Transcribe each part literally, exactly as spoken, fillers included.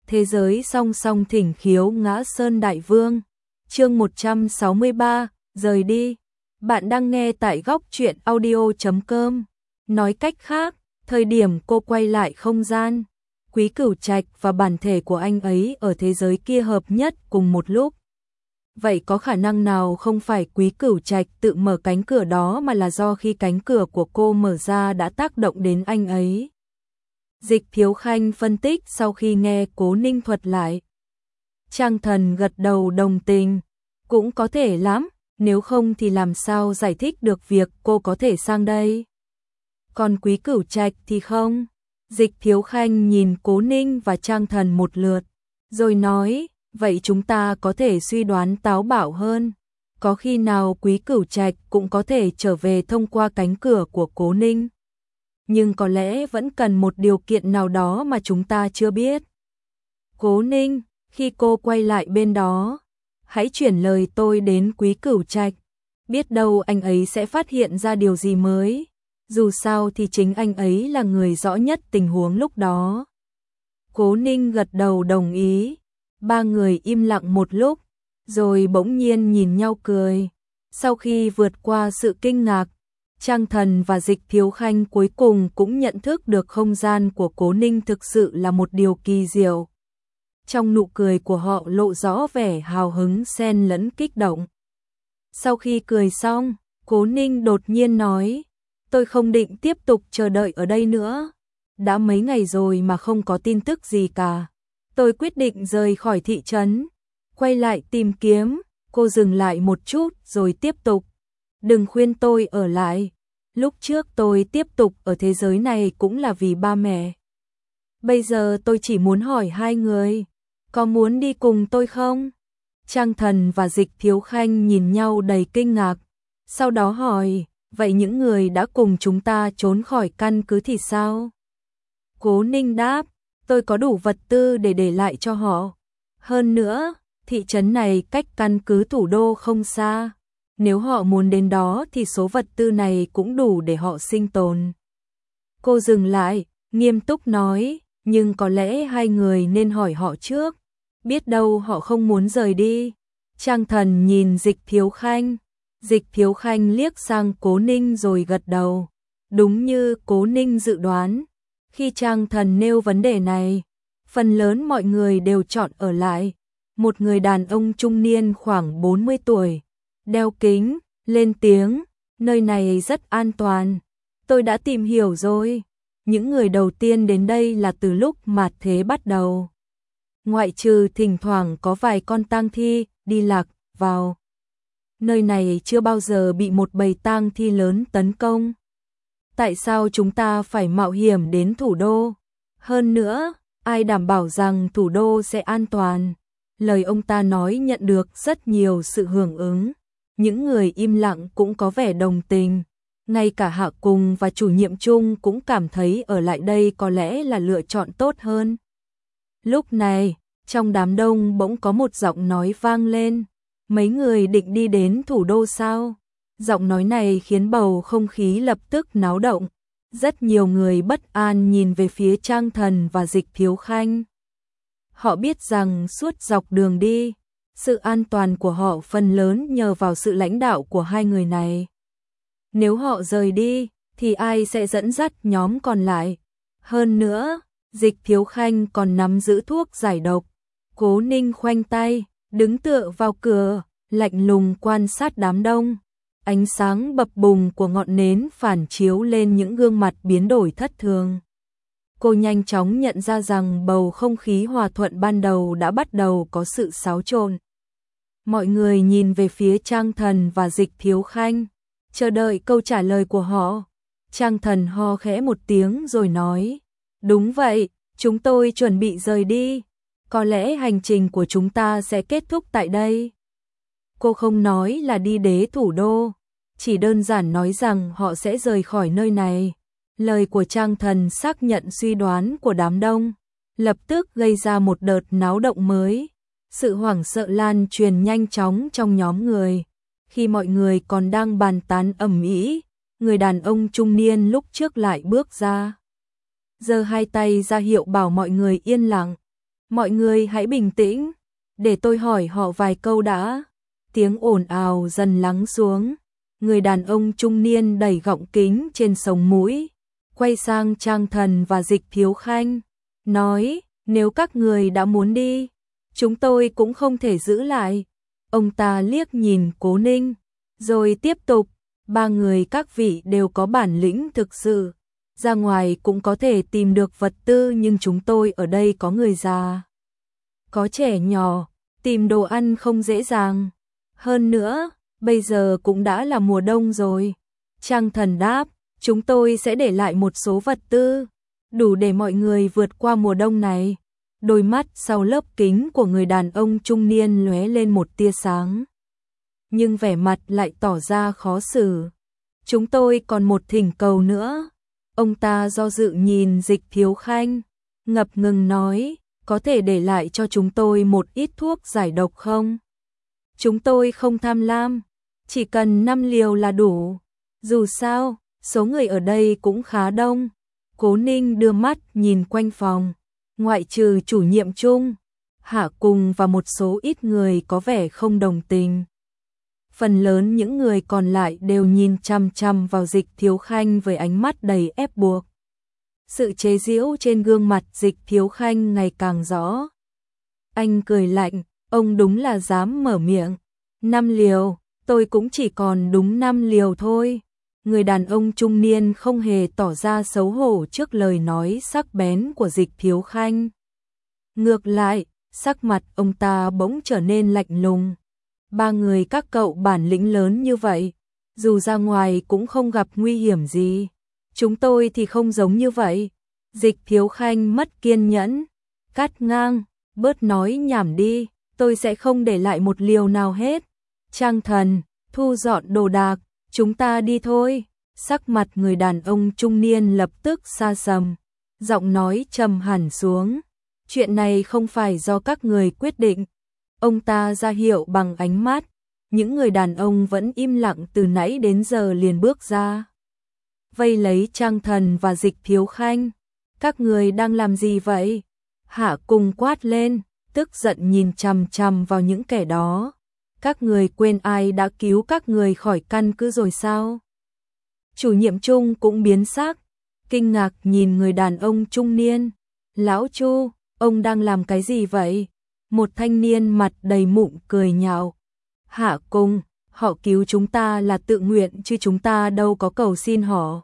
Thế giới song song thỉnh khiếu ngã sơn đại vương. Chương một trăm sáu mươi ba, rời đi. Bạn đang nghe tại góc truyện audio chấm com. Nói cách khác, thời điểm cô quay lại không gian, Quý Cửu Trạch và bản thể của anh ấy ở thế giới kia hợp nhất cùng một lúc. Vậy có khả năng nào không phải Quý Cửu Trạch tự mở cánh cửa đó mà là do khi cánh cửa của cô mở ra đã tác động đến anh ấy? Dịch Thiếu Khanh phân tích sau khi nghe Cố Ninh thuật lại. Trang Thần gật đầu đồng tình. Cũng có thể lắm, nếu không thì làm sao giải thích được việc cô có thể sang đây. Còn Quý Cửu Trạch thì không. Dịch Thiếu Khanh nhìn Cố Ninh và Trang Thần một lượt, rồi nói, vậy chúng ta có thể suy đoán táo bạo hơn. Có khi nào Quý Cửu Trạch cũng có thể trở về thông qua cánh cửa của Cố Ninh? Nhưng có lẽ vẫn cần một điều kiện nào đó mà chúng ta chưa biết. Cố Ninh, khi cô quay lại bên đó, hãy chuyển lời tôi đến Quý Cửu Trạch. Biết đâu anh ấy sẽ phát hiện ra điều gì mới. Dù sao thì chính anh ấy là người rõ nhất tình huống lúc đó. Cố Ninh gật đầu đồng ý. Ba người im lặng một lúc, rồi bỗng nhiên nhìn nhau cười. Sau khi vượt qua sự kinh ngạc, Trang Thần và Dịch Thiếu Khanh cuối cùng cũng nhận thức được không gian của Cố Ninh thực sự là một điều kỳ diệu. Trong nụ cười của họ lộ rõ vẻ hào hứng xen lẫn kích động. Sau khi cười xong, Cố Ninh đột nhiên nói, tôi không định tiếp tục chờ đợi ở đây nữa. Đã mấy ngày rồi mà không có tin tức gì cả. Tôi quyết định rời khỏi thị trấn, quay lại tìm kiếm. Cô dừng lại một chút rồi tiếp tục. Đừng khuyên tôi ở lại. Lúc trước tôi tiếp tục ở thế giới này cũng là vì ba mẹ. Bây giờ tôi chỉ muốn hỏi hai người, có muốn đi cùng tôi không? Trang Thần và Dịch Thiếu Khanh nhìn nhau đầy kinh ngạc. Sau đó hỏi, vậy những người đã cùng chúng ta trốn khỏi căn cứ thì sao? Cố Ninh đáp, tôi có đủ vật tư để để lại cho họ. Hơn nữa, thị trấn này cách căn cứ thủ đô không xa. Nếu họ muốn đến đó thì số vật tư này cũng đủ để họ sinh tồn. Cô dừng lại, nghiêm túc nói, nhưng có lẽ hai người nên hỏi họ trước. Biết đâu họ không muốn rời đi. Trang Thần nhìn Dịch Thiếu Khanh. Dịch Thiếu Khanh liếc sang Cố Ninh rồi gật đầu. Đúng như Cố Ninh dự đoán. Khi Trang Thần nêu vấn đề này, phần lớn mọi người đều chọn ở lại. Một người đàn ông trung niên khoảng bốn mươi tuổi, đeo kính, lên tiếng, nơi này rất an toàn. Tôi đã tìm hiểu rồi. Những người đầu tiên đến đây là từ lúc mạt thế bắt đầu. Ngoại trừ thỉnh thoảng có vài con tang thi đi lạc vào. Nơi này chưa bao giờ bị một bầy tang thi lớn tấn công. Tại sao chúng ta phải mạo hiểm đến thủ đô? Hơn nữa, ai đảm bảo rằng thủ đô sẽ an toàn? Lời ông ta nói nhận được rất nhiều sự hưởng ứng. Những người im lặng cũng có vẻ đồng tình. Ngay cả Hạ Cùng và chủ nhiệm chung cũng cảm thấy ở lại đây có lẽ là lựa chọn tốt hơn. Lúc này, trong đám đông bỗng có một giọng nói vang lên. Mấy người định đi đến thủ đô sao? Giọng nói này khiến bầu không khí lập tức náo động. Rất nhiều người bất an nhìn về phía Trang Thần và Dịch Thiếu Khanh. Họ biết rằng suốt dọc đường đi, sự an toàn của họ phần lớn nhờ vào sự lãnh đạo của hai người này. Nếu họ rời đi, thì ai sẽ dẫn dắt nhóm còn lại? Hơn nữa, Dịch Thiếu Khanh còn nắm giữ thuốc giải độc. Cố Ninh khoanh tay, đứng tựa vào cửa, lạnh lùng quan sát đám đông. Ánh sáng bập bùng của ngọn nến phản chiếu lên những gương mặt biến đổi thất thường. Cô nhanh chóng nhận ra rằng bầu không khí hòa thuận ban đầu đã bắt đầu có sự xáo trộn. Mọi người nhìn về phía Trang Thần và Dịch Thiếu Khanh, chờ đợi câu trả lời của họ. Trang Thần ho khẽ một tiếng rồi nói, đúng vậy, chúng tôi chuẩn bị rời đi. Có lẽ hành trình của chúng ta sẽ kết thúc tại đây. Cô không nói là đi đế thủ đô, chỉ đơn giản nói rằng họ sẽ rời khỏi nơi này. Lời của Trang Thần xác nhận suy đoán của đám đông, lập tức gây ra một đợt náo động mới. Sự hoảng sợ lan truyền nhanh chóng trong nhóm người. Khi mọi người còn đang bàn tán ầm ĩ, người đàn ông trung niên lúc trước lại bước ra. Giơ hai tay ra hiệu bảo mọi người yên lặng. Mọi người hãy bình tĩnh, để tôi hỏi họ vài câu đã. Tiếng ồn ào dần lắng xuống, người đàn ông trung niên đẩy gọng kính trên sống mũi, quay sang Trang Thần và Dịch Thiếu Khanh, nói, nếu các người đã muốn đi, chúng tôi cũng không thể giữ lại. Ông ta liếc nhìn Cố Ninh, rồi tiếp tục, ba người các vị đều có bản lĩnh thực sự, ra ngoài cũng có thể tìm được vật tư, nhưng chúng tôi ở đây có người già, có trẻ nhỏ, tìm đồ ăn không dễ dàng. Hơn nữa, bây giờ cũng đã là mùa đông rồi. Trang Thần đáp, chúng tôi sẽ để lại một số vật tư, đủ để mọi người vượt qua mùa đông này. Đôi mắt sau lớp kính của người đàn ông trung niên lóe lên một tia sáng, nhưng vẻ mặt lại tỏ ra khó xử. Chúng tôi còn một thỉnh cầu nữa. Ông ta do dự nhìn Dịch Thiếu Khanh, ngập ngừng nói, có thể để lại cho chúng tôi một ít thuốc giải độc không? Chúng tôi không tham lam, chỉ cần năm liều là đủ. Dù sao, số người ở đây cũng khá đông. Cố Ninh đưa mắt nhìn quanh phòng, ngoại trừ chủ nhiệm chung, Hạ Cùng và một số ít người có vẻ không đồng tình. Phần lớn những người còn lại đều nhìn chằm chằm vào Dịch Thiếu Khanh với ánh mắt đầy ép buộc. Sự chế giễu trên gương mặt Dịch Thiếu Khanh ngày càng rõ. Anh cười lạnh, ông đúng là dám mở miệng. Năm liều, tôi cũng chỉ còn đúng năm liều thôi. Người đàn ông trung niên không hề tỏ ra xấu hổ trước lời nói sắc bén của Dịch Thiếu Khanh. Ngược lại, sắc mặt ông ta bỗng trở nên lạnh lùng. Ba người các cậu bản lĩnh lớn như vậy, dù ra ngoài cũng không gặp nguy hiểm gì. Chúng tôi thì không giống như vậy. Dịch Thiếu Khanh mất kiên nhẫn, cắt ngang, bớt nói nhảm đi, tôi sẽ không để lại một liều nào hết. Trang Thần, thu dọn đồ đạc, chúng ta đi thôi. Sắc mặt người đàn ông trung niên lập tức xa sầm, giọng nói trầm hẳn xuống. Chuyện này không phải do các người quyết định. Ông ta ra hiệu bằng ánh mắt. Những người đàn ông vẫn im lặng từ nãy đến giờ liền bước ra, vây lấy Trang Thần và Dịch Thiếu Khanh. Các người đang làm gì vậy? Hạ Cùng quát lên, tức giận nhìn chằm chằm vào những kẻ đó. Các người quên ai đã cứu các người khỏi căn cứ rồi sao? Chủ nhiệm Chung cũng biến sắc, kinh ngạc nhìn người đàn ông trung niên. Lão Chu, ông đang làm cái gì vậy? Một thanh niên mặt đầy mụn cười nhạo. Hạ Cùng, họ cứu chúng ta là tự nguyện chứ chúng ta đâu có cầu xin họ.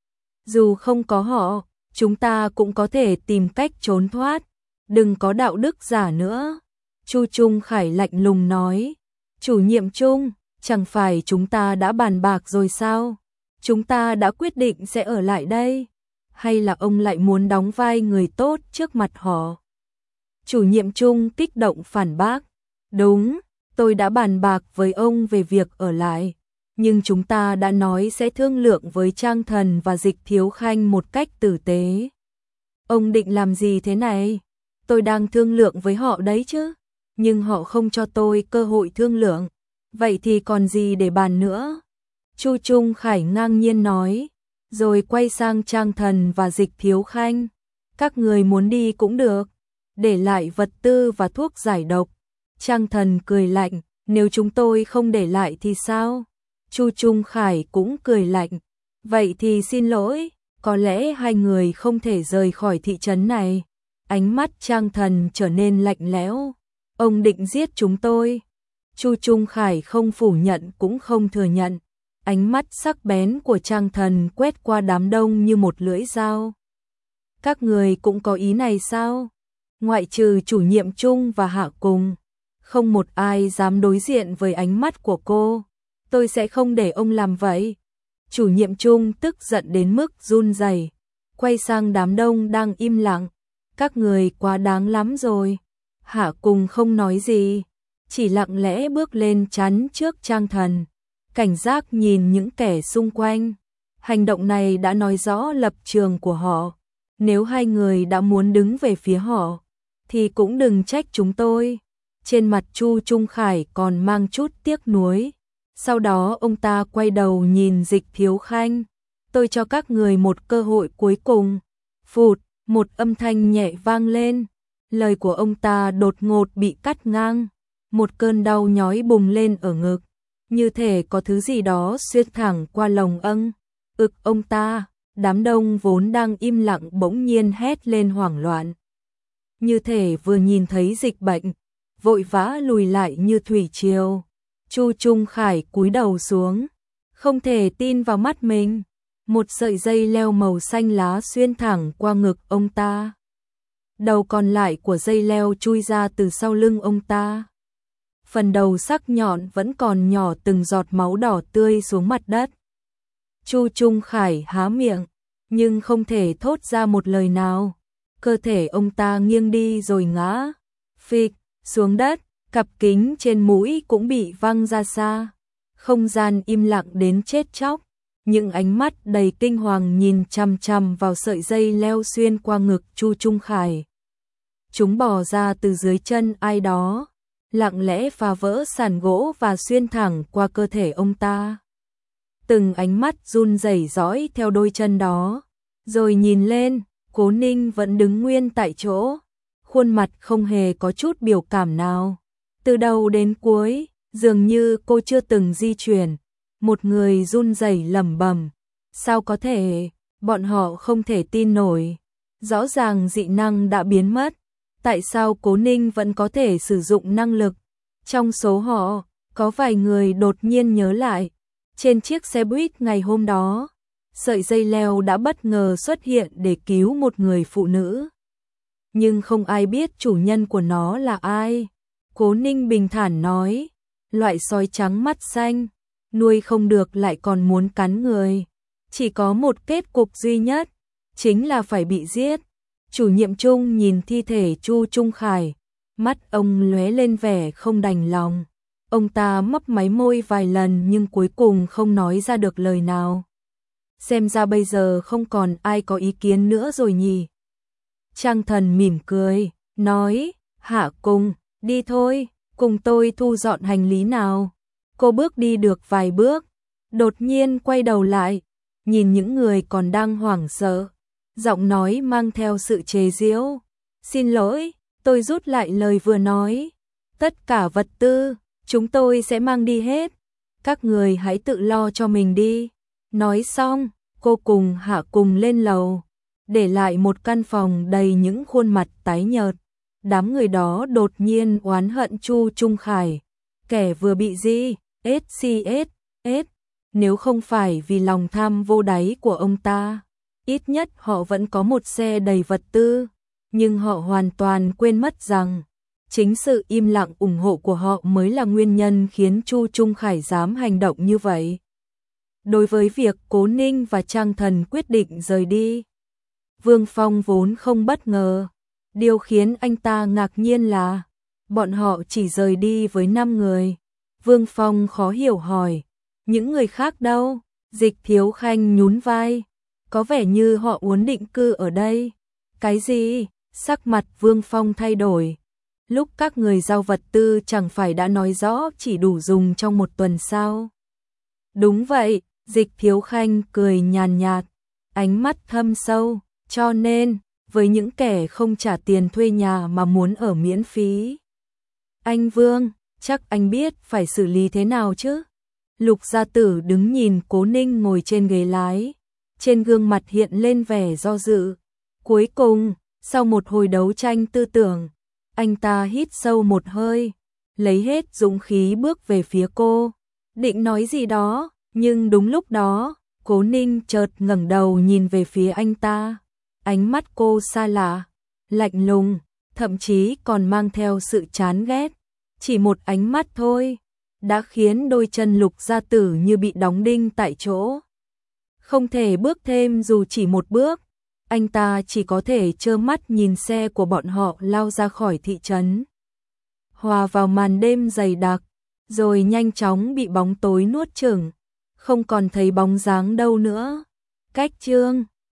Dù không có họ, chúng ta cũng có thể tìm cách trốn thoát. Đừng có đạo đức giả nữa. Chu Trung Khải lạnh lùng nói. Chủ nhiệm Chung, chẳng phải chúng ta đã bàn bạc rồi sao? Chúng ta đã quyết định sẽ ở lại đây. Hay là ông lại muốn đóng vai người tốt trước mặt họ? Chủ nhiệm Chung kích động phản bác. Đúng, tôi đã bàn bạc với ông về việc ở lại. Nhưng chúng ta đã nói sẽ thương lượng với Trang Thần và Dịch Thiếu Khanh một cách tử tế. Ông định làm gì thế này? Tôi đang thương lượng với họ đấy chứ. Nhưng họ không cho tôi cơ hội thương lượng. Vậy thì còn gì để bàn nữa? Chu Trung Khải ngang nhiên nói, rồi quay sang Trang Thần và Dịch Thiếu Khanh. Các người muốn đi cũng được, để lại vật tư và thuốc giải độc. Trang Thần cười lạnh, nếu chúng tôi không để lại thì sao? Chu Trung Khải cũng cười lạnh, vậy thì xin lỗi, có lẽ hai người không thể rời khỏi thị trấn này. Ánh mắt Trang Thần trở nên lạnh lẽo. Ông định giết chúng tôi. Chu Trung Khải không phủ nhận cũng không thừa nhận. Ánh mắt sắc bén của Trang Thần quét qua đám đông như một lưỡi dao. Các người cũng có ý này sao? Ngoại trừ chủ nhiệm Chung và Hạ Cùng, không một ai dám đối diện với ánh mắt của cô. Tôi sẽ không để ông làm vậy. Chủ nhiệm Chung tức giận đến mức run rẩy, quay sang đám đông đang im lặng. Các người quá đáng lắm rồi. Hạ Cùng không nói gì, chỉ lặng lẽ bước lên chắn trước Trang Thần, cảnh giác nhìn những kẻ xung quanh. Hành động này đã nói rõ lập trường của họ. Nếu hai người đã muốn đứng về phía họ, thì cũng đừng trách chúng tôi. Trên mặt Chu Trung Khải còn mang chút tiếc nuối. Sau đó ông ta quay đầu nhìn Dịch Thiếu Khanh. Tôi cho các người một cơ hội cuối cùng. Phụt, một âm thanh nhẹ vang lên. Lời của ông ta đột ngột bị cắt ngang, một cơn đau nhói bùng lên ở ngực, như thể có thứ gì đó xuyên thẳng qua lồng âng, ực ông ta. Đám đông vốn đang im lặng bỗng nhiên hét lên hoảng loạn. Như thể vừa nhìn thấy dịch bệnh, vội vã lùi lại như thủy triều. Chu Trung Khải cúi đầu xuống, không thể tin vào mắt mình. Một sợi dây leo màu xanh lá xuyên thẳng qua ngực ông ta. Đầu còn lại của dây leo chui ra từ sau lưng ông ta. Phần đầu sắc nhọn vẫn còn nhỏ từng giọt máu đỏ tươi xuống mặt đất. Chu Trung Khải há miệng, nhưng không thể thốt ra một lời nào. Cơ thể ông ta nghiêng đi rồi ngã phịch xuống đất, cặp kính trên mũi cũng bị văng ra xa. Không gian im lặng đến chết chóc, những ánh mắt đầy kinh hoàng nhìn chằm chằm vào sợi dây leo xuyên qua ngực Chu Trung Khải. Chúng bò ra từ dưới chân ai đó, lặng lẽ phá vỡ sàn gỗ và xuyên thẳng qua cơ thể ông ta. Từng ánh mắt run rẩy dõi theo đôi chân đó, rồi nhìn lên, Cố Ninh vẫn đứng nguyên tại chỗ, khuôn mặt không hề có chút biểu cảm nào. Từ đầu đến cuối, dường như cô chưa từng di chuyển. Một người run rẩy lẩm bẩm, sao có thể, bọn họ không thể tin nổi. Rõ ràng dị năng đã biến mất, tại sao Cố Ninh vẫn có thể sử dụng năng lực? Trong số họ, có vài người đột nhiên nhớ lại, trên chiếc xe buýt ngày hôm đó, sợi dây leo đã bất ngờ xuất hiện để cứu một người phụ nữ. Nhưng không ai biết chủ nhân của nó là ai. Cố Ninh bình thản nói, loại sói trắng mắt xanh, nuôi không được lại còn muốn cắn người. Chỉ có một kết cục duy nhất, chính là phải bị giết. Chủ nhiệm Trung nhìn thi thể Chu Trung Khải, mắt ông lóe lên vẻ không đành lòng. Ông ta mấp máy môi vài lần nhưng cuối cùng không nói ra được lời nào. Xem ra bây giờ không còn ai có ý kiến nữa rồi nhỉ. Trang Thần mỉm cười, nói, Hạ Cung, đi thôi, cùng tôi thu dọn hành lý nào. Cô bước đi được vài bước, đột nhiên quay đầu lại, nhìn những người còn đang hoảng sợ. Giọng nói mang theo sự chế giễu. Xin lỗi, tôi rút lại lời vừa nói. Tất cả vật tư, chúng tôi sẽ mang đi hết. Các người hãy tự lo cho mình đi. Nói xong, cô cùng Hạ Cùng lên lầu, để lại một căn phòng đầy những khuôn mặt tái nhợt. Đám người đó đột nhiên oán hận Chu Trung Khải, kẻ vừa bị gì, ét xê ét, ét. Nếu không phải vì lòng tham vô đáy của ông ta, ít nhất họ vẫn có một xe đầy vật tư. Nhưng họ hoàn toàn quên mất rằng, chính sự im lặng ủng hộ của họ mới là nguyên nhân khiến Chu Trung Khải dám hành động như vậy. Đối với việc Cố Ninh và Trang Thần quyết định rời đi, Vương Phong vốn không bất ngờ. Điều khiến anh ta ngạc nhiên là, bọn họ chỉ rời đi với năm người. Vương Phong khó hiểu hỏi, những người khác đâu? Dịch Thiếu Khanh nhún vai, có vẻ như họ muốn định cư ở đây. Cái gì? Sắc mặt Vương Phong thay đổi. Lúc các người giao vật tư chẳng phải đã nói rõ chỉ đủ dùng trong một tuần sao? Đúng vậy, Dịch Thiếu Khanh cười nhàn nhạt, ánh mắt thâm sâu, cho nên, với những kẻ không trả tiền thuê nhà mà muốn ở miễn phí. Anh Vương, chắc anh biết phải xử lý thế nào chứ? Lục Gia Tử đứng nhìn Cố Ninh ngồi trên ghế lái, trên gương mặt hiện lên vẻ do dự. Cuối cùng, sau một hồi đấu tranh tư tưởng, anh ta hít sâu một hơi, lấy hết dũng khí bước về phía cô, định nói gì đó, nhưng đúng lúc đó, Cố Ninh chợt ngẩng đầu nhìn về phía anh ta. Ánh mắt cô xa lạ, lạnh lùng, thậm chí còn mang theo sự chán ghét. Chỉ một ánh mắt thôi, đã khiến đôi chân Lục Gia Tử như bị đóng đinh tại chỗ. Không thể bước thêm dù chỉ một bước, anh ta chỉ có thể trơ mắt nhìn xe của bọn họ lao ra khỏi thị trấn, hòa vào màn đêm dày đặc, rồi nhanh chóng bị bóng tối nuốt chửng, không còn thấy bóng dáng đâu nữa. Cách chương